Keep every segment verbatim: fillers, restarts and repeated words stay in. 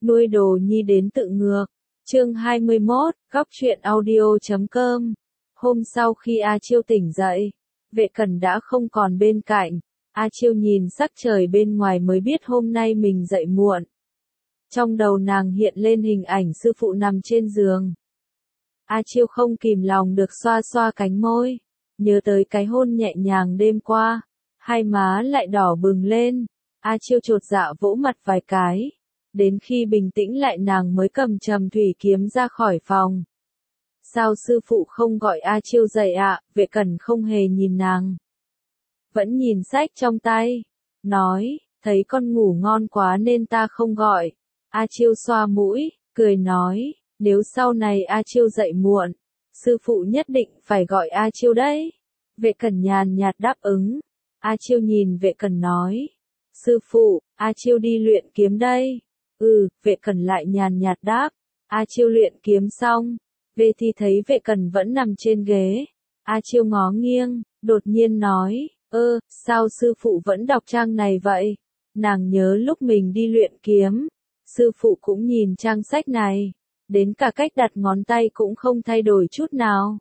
Nuôi đồ nhi đến tự ngược. Chương hai mươi mốt, góc truyện audio chấm com. Hôm sau khi A Chiêu tỉnh dậy, Vệ Cẩn đã không còn bên cạnh. A Chiêu nhìn sắc trời bên ngoài mới biết hôm nay mình dậy muộn. Trong đầu nàng hiện lên hình ảnh sư phụ nằm trên giường. A Chiêu không kìm lòng được xoa xoa cánh môi, nhớ tới cái hôn nhẹ nhàng đêm qua, hai má lại đỏ bừng lên. A Chiêu chột dạ vỗ mặt vài cái, đến khi bình tĩnh lại nàng mới cầm trầm thủy kiếm ra khỏi phòng. Sao sư phụ không gọi A Chiêu dậy ạ? Vệ Cẩn không hề nhìn nàng, vẫn nhìn sách trong tay, nói, thấy con ngủ ngon quá nên ta không gọi. A Chiêu xoa mũi, cười nói, nếu sau này A Chiêu dậy muộn, sư phụ nhất định phải gọi A Chiêu đấy. Vệ Cẩn nhàn nhạt đáp ứng. A Chiêu nhìn Vệ Cẩn nói, sư phụ, A Chiêu đi luyện kiếm đây. Ừ, Vệ Cẩn lại nhàn nhạt đáp. A Chiêu luyện kiếm xong, về thì thấy Vệ Cẩn vẫn nằm trên ghế. A Chiêu ngó nghiêng, đột nhiên nói, ơ, sao sư phụ vẫn đọc trang này vậy? Nàng nhớ lúc mình đi luyện kiếm, sư phụ cũng nhìn trang sách này, đến cả cách đặt ngón tay cũng không thay đổi chút nào.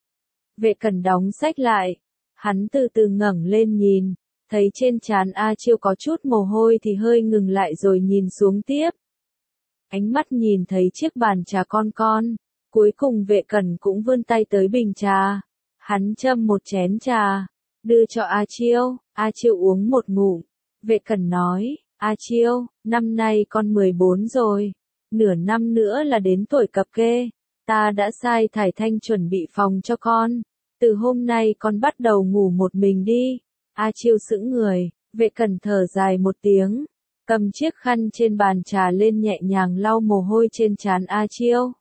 Vệ Cẩn đóng sách lại, hắn từ từ ngẩng lên nhìn, thấy trên trán A Chiêu có chút mồ hôi thì hơi ngừng lại rồi nhìn xuống tiếp. Ánh mắt nhìn thấy chiếc bàn trà con con, cuối cùng Vệ Cẩn cũng vươn tay tới bình trà. Hắn châm một chén trà, đưa cho A Chiêu. A Chiêu uống một ngụm. Vệ Cẩn nói, A Chiêu, năm nay con mười bốn rồi, nửa năm nữa là đến tuổi cập kê. Ta đã sai Thải Thanh chuẩn bị phòng cho con, từ hôm nay con bắt đầu ngủ một mình đi. A Chiêu sững người, Vệ Cẩn thở dài một tiếng, cầm chiếc khăn trên bàn trà lên nhẹ nhàng lau mồ hôi trên trán A Chiêu.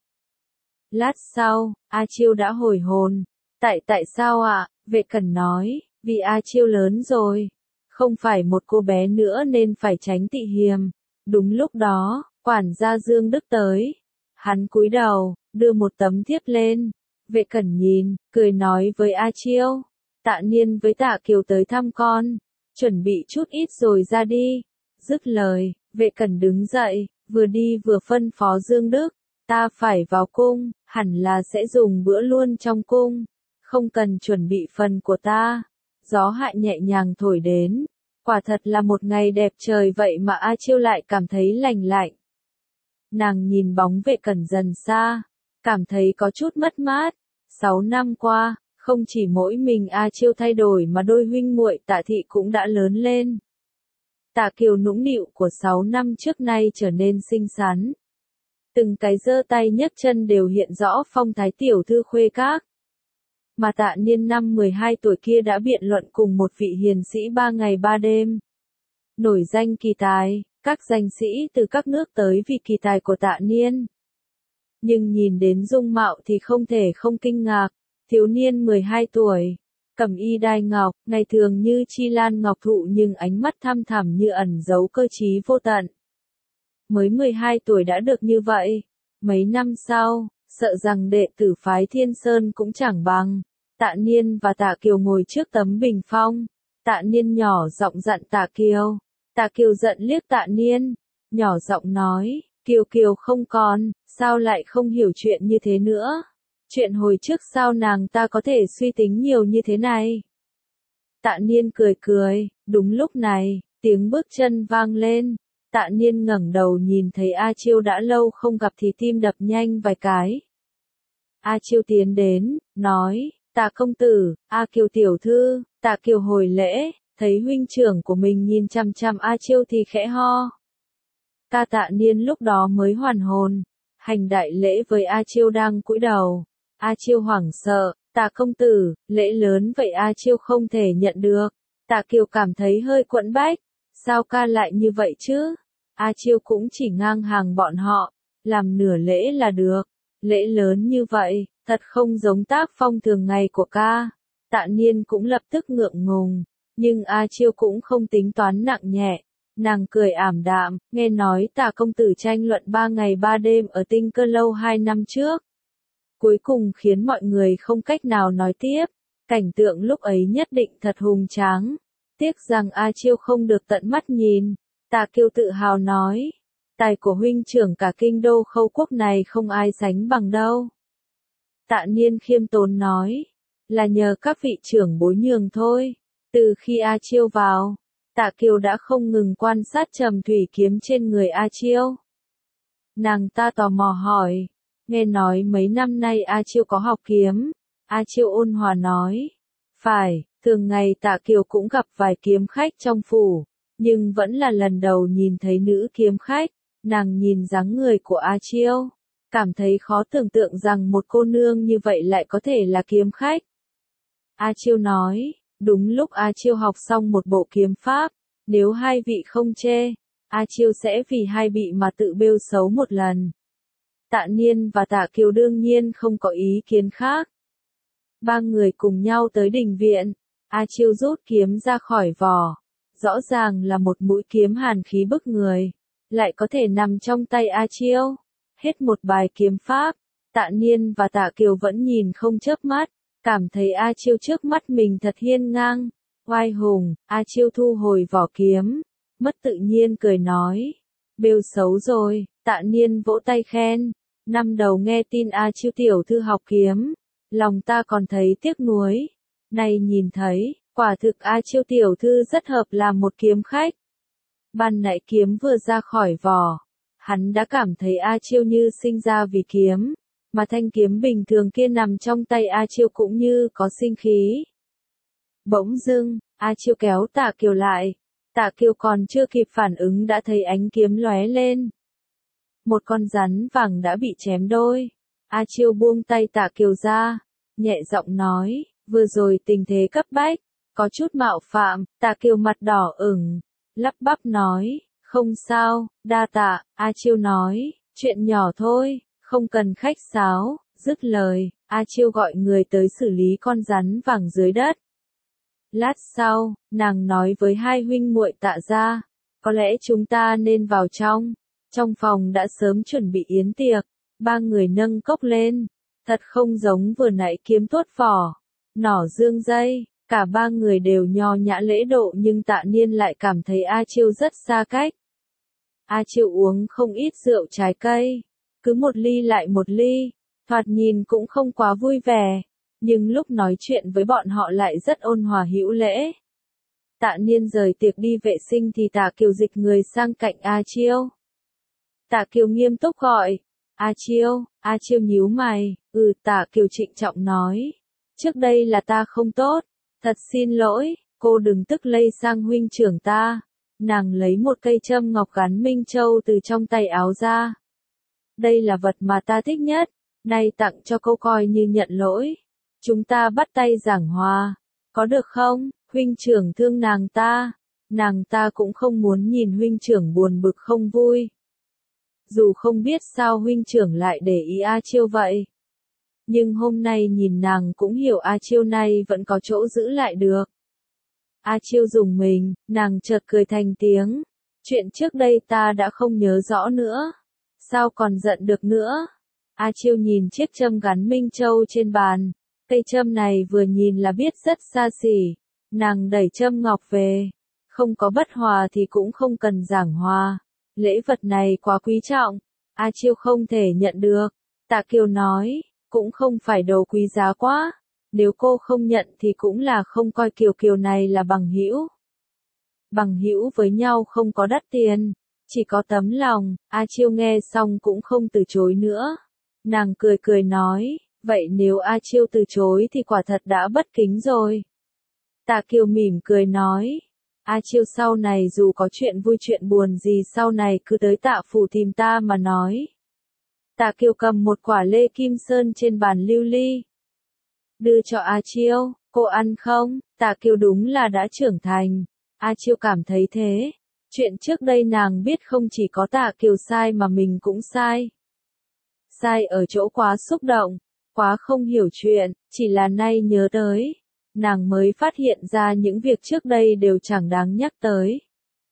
Lát sau, A Chiêu đã hồi hồn. Tại tại sao ạ? Vệ Cẩn nói, vì A Chiêu lớn rồi, không phải một cô bé nữa nên phải tránh tị hiềm. Đúng lúc đó, quản gia Dương Đức tới. Hắn cúi đầu, đưa một tấm thiếp lên. Vệ Cẩn nhìn, cười nói với A Chiêu, Tạ Niên với Tạ Kiều tới thăm con, chuẩn bị chút ít rồi ra đi. Dứt lời, Vệ Cẩn đứng dậy, vừa đi vừa phân phó Dương Đức, ta phải vào cung, hẳn là sẽ dùng bữa luôn trong cung, không cần chuẩn bị phần của ta. Gió hạ nhẹ nhàng thổi đến, quả thật là một ngày đẹp trời vậy mà A Chiêu lại cảm thấy lành lạnh. Nàng nhìn bóng Vệ Cẩn dần xa, cảm thấy có chút mất mát. Sáu năm qua, không chỉ mỗi mình A Chiêu thay đổi mà đôi huynh muội Tạ Thị cũng đã lớn lên. Tạ Kiều nũng nịu của sáu năm trước nay trở nên xinh xắn. Từng cái giơ tay nhấc chân đều hiện rõ phong thái tiểu thư khuê các. Mà Tạ Niên năm mười hai tuổi kia đã biện luận cùng một vị hiền sĩ ba ngày ba đêm. Nổi danh kỳ tài, các danh sĩ từ các nước tới vì kỳ tài của Tạ Niên. Nhưng nhìn đến dung mạo thì không thể không kinh ngạc. Thiếu niên mười hai tuổi, cẩm y đai ngọc, ngày thường như chi lan ngọc thụ nhưng ánh mắt thăm thẳm như ẩn giấu cơ trí vô tận. Mới mười hai tuổi đã được như vậy, mấy năm sau, sợ rằng đệ tử phái Thiên Sơn cũng chẳng bằng. Tạ Niên và Tạ Kiều ngồi trước tấm bình phong. Tạ Niên nhỏ giọng dặn Tạ Kiều. Tạ Kiều giận liếc Tạ Niên, nhỏ giọng nói, Kiều Kiều không còn, sao lại không hiểu chuyện như thế nữa? Chuyện hồi trước sao nàng ta có thể suy tính nhiều như thế này? Tạ Niên cười cười, đúng lúc này, tiếng bước chân vang lên. Tạ Niên ngẩng đầu nhìn thấy A Chiêu đã lâu không gặp thì tim đập nhanh vài cái. A Chiêu tiến đến, nói, Tạ công tử, A Kiều tiểu thư. Tạ Kiều hồi lễ, thấy huynh trưởng của mình nhìn chằm chằm A Chiêu thì khẽ ho. Ca Tạ Niên lúc đó mới hoàn hồn, hành đại lễ với A Chiêu đang cúi đầu. A Chiêu hoảng sợ, Tạ công tử, lễ lớn vậy A Chiêu không thể nhận được. Tạ Kiều cảm thấy hơi quẫn bách, sao ca lại như vậy chứ? A Chiêu cũng chỉ ngang hàng bọn họ, làm nửa lễ là được. Lễ lớn như vậy, thật không giống tác phong thường ngày của ca. Tạ Niên cũng lập tức ngượng ngùng, nhưng A Chiêu cũng không tính toán nặng nhẹ. Nàng cười ảm đạm, nghe nói Tạ công tử tranh luận ba ngày ba đêm ở Tinh Cơ Lâu hai năm trước. Cuối cùng khiến mọi người không cách nào nói tiếp. Cảnh tượng lúc ấy nhất định thật hùng tráng. Tiếc rằng A Chiêu không được tận mắt nhìn. Tạ Kiều tự hào nói. Tài của huynh trưởng cả kinh đô Khâu quốc này không ai sánh bằng đâu. Tạ Niên khiêm tốn nói, là nhờ các vị trưởng bối nhường thôi. Từ khi A Chiêu vào, Tạ Kiều đã không ngừng quan sát trầm thủy kiếm trên người A Chiêu. Nàng ta tò mò hỏi, nghe nói mấy năm nay A Chiêu có học kiếm. A Chiêu ôn hòa nói, phải, thường ngày Tạ Kiều cũng gặp vài kiếm khách trong phủ, nhưng vẫn là lần đầu nhìn thấy nữ kiếm khách. Nàng nhìn dáng người của A Chiêu, cảm thấy khó tưởng tượng rằng một cô nương như vậy lại có thể là kiếm khách. A Chiêu nói, đúng lúc A Chiêu học xong một bộ kiếm pháp, nếu hai vị không chê, A Chiêu sẽ vì hai vị mà tự bêu xấu một lần. Tạ Niên và Tạ Kiều đương nhiên không có ý kiến khác. Ba người cùng nhau tới đình viện, A Chiêu rút kiếm ra khỏi vỏ, rõ ràng là một mũi kiếm hàn khí bức người, lại có thể nằm trong tay A Chiêu. Hết một bài kiếm pháp, Tạ Niên và Tạ Kiều vẫn nhìn không chớp mắt, cảm thấy A Chiêu trước mắt mình thật hiên ngang, oai hùng. A Chiêu thu hồi vỏ kiếm, mất tự nhiên cười nói, bêu xấu rồi. Tạ Niên vỗ tay khen, năm đầu nghe tin A Chiêu tiểu thư học kiếm, lòng ta còn thấy tiếc nuối, nay nhìn thấy, quả thực A Chiêu tiểu thư rất hợp làm một kiếm khách. Ban nãy kiếm vừa ra khỏi vỏ, hắn đã cảm thấy A Chiêu như sinh ra vì kiếm, mà thanh kiếm bình thường kia nằm trong tay A Chiêu cũng như có sinh khí. Bỗng dưng, A Chiêu kéo Tạ Kiều lại, Tạ Kiều còn chưa kịp phản ứng đã thấy ánh kiếm lóe lên. Một con rắn vàng đã bị chém đôi. A Chiêu buông tay Tạ Kiều ra, nhẹ giọng nói, vừa rồi tình thế cấp bách, có chút mạo phạm. Tạ Kiều mặt đỏ ửng, lắp bắp nói, không sao, đa tạ. A Chiêu nói, chuyện nhỏ thôi, không cần khách sáo. Dứt lời, A Chiêu gọi người tới xử lý con rắn vàng dưới đất. Lát sau, nàng nói với hai huynh muội Tạ gia, có lẽ chúng ta nên vào trong. Trong phòng đã sớm chuẩn bị yến tiệc, ba người nâng cốc lên, thật không giống vừa nãy kiếm tuốt vỏ, nỏ dương dây, cả ba người đều nho nhã lễ độ nhưng Tạ Niên lại cảm thấy A Chiêu rất xa cách. A Chiêu uống không ít rượu trái cây, cứ một ly lại một ly, thoạt nhìn cũng không quá vui vẻ, nhưng lúc nói chuyện với bọn họ lại rất ôn hòa hữu lễ. Tạ Niên rời tiệc đi vệ sinh thì Tạ Kiều dịch người sang cạnh A Chiêu. Tạ Kiều nghiêm túc gọi, A Chiêu. A Chiêu nhíu mày, ừ. Tạ Kiều trịnh trọng nói, trước đây là ta không tốt, thật xin lỗi, cô đừng tức lây sang huynh trưởng ta. Nàng lấy một cây châm ngọc gắn minh châu từ trong tay áo ra. Đây là vật mà ta thích nhất, nay tặng cho cô coi như nhận lỗi. Chúng ta bắt tay giảng hòa, có được không? Huynh trưởng thương nàng ta, nàng ta cũng không muốn nhìn huynh trưởng buồn bực không vui. Dù không biết sao huynh trưởng lại để ý A Chiêu vậy, nhưng hôm nay nhìn nàng cũng hiểu A Chiêu này vẫn có chỗ giữ lại được. A Chiêu dùng mình, nàng chợt cười thành tiếng. Chuyện trước đây ta đã không nhớ rõ nữa. Sao còn giận được nữa? A Chiêu nhìn chiếc châm gắn minh châu trên bàn. Cây châm này vừa nhìn là biết rất xa xỉ. Nàng đẩy châm ngọc về. Không có bất hòa thì cũng không cần giảng hòa. Lễ vật này quá quý trọng. A Chiêu không thể nhận được. Tạ Kiều nói, cũng không phải đồ quý giá quá. Nếu cô không nhận thì cũng là không coi Kiều Kiều này là bằng hữu. Bằng hữu với nhau không có đắt tiền, chỉ có tấm lòng. A Chiêu nghe xong cũng không từ chối nữa. Nàng cười cười nói, vậy nếu A Chiêu từ chối thì quả thật đã bất kính rồi. Tạ Kiều mỉm cười nói, A Chiêu sau này dù có chuyện vui chuyện buồn gì sau này cứ tới Tạ phủ tìm ta mà nói. Tạ Kiều cầm một quả lê kim sơn trên bàn lưu ly, đưa cho A Chiêu, cô ăn không? Tạ Kiều đúng là đã trưởng thành. A Chiêu cảm thấy thế. Chuyện trước đây nàng biết không chỉ có Tạ Kiều sai mà mình cũng sai. Sai ở chỗ quá xúc động, quá không hiểu chuyện, chỉ là nay nhớ tới. Nàng mới phát hiện ra những việc trước đây đều chẳng đáng nhắc tới.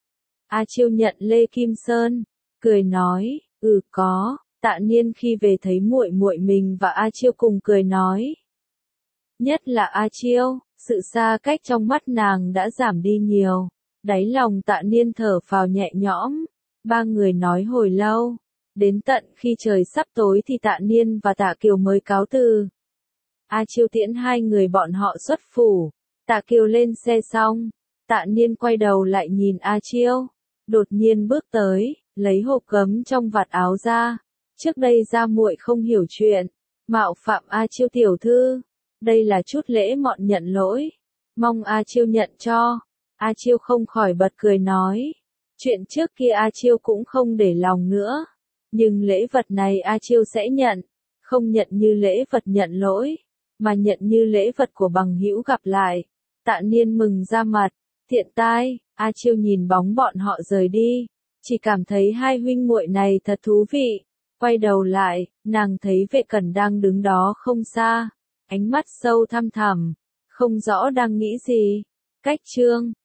A Chiêu nhận lê kim sơn, cười nói, ừ có. Tạ Niên khi về thấy muội muội mình và A Chiêu cùng cười nói. Nhất là A Chiêu, sự xa cách trong mắt nàng đã giảm đi nhiều. Đáy lòng Tạ Niên thở phào nhẹ nhõm. Ba người nói hồi lâu, đến tận khi trời sắp tối thì Tạ Niên và Tạ Kiều mới cáo từ. A Chiêu tiễn hai người bọn họ xuất phủ, Tạ Kiều lên xe xong, Tạ Niên quay đầu lại nhìn A Chiêu, đột nhiên bước tới, lấy hộp gấm trong vạt áo ra. Trước đây gia muội không hiểu chuyện, mạo phạm A Chiêu tiểu thư, đây là chút lễ mọn nhận lỗi, mong A Chiêu nhận cho. A Chiêu không khỏi bật cười nói, chuyện trước kia A Chiêu cũng không để lòng nữa, nhưng lễ vật này A Chiêu sẽ nhận, không nhận như lễ vật nhận lỗi, mà nhận như lễ vật của bằng hữu gặp lại. Tạ Niên mừng ra mặt, thiện tai. A Chiêu nhìn bóng bọn họ rời đi, chỉ cảm thấy hai huynh muội này thật thú vị. Quay đầu lại, nàng thấy Vệ Cẩn đang đứng đó không xa, ánh mắt sâu thăm thẳm, không rõ đang nghĩ gì. Cách chương